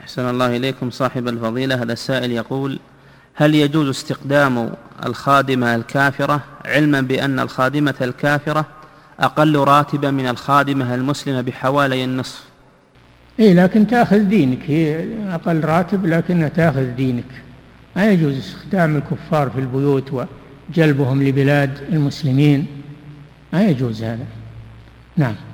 أحسن الله إليكم صاحب الفضيلة. هذا السائل يقول: هل يجوز استقدام الخادمة الكافرة علما بأن الخادمة الكافرة أقل راتبا من الخادمة المسلمة بحوالي النصف؟ لكن تأخذ دينك، هي أقل راتب لكن تأخذ دينك. ما يجوز استخدام الكفار في البيوت وجلبهم لبلاد المسلمين، ما يجوز هذا. نعم.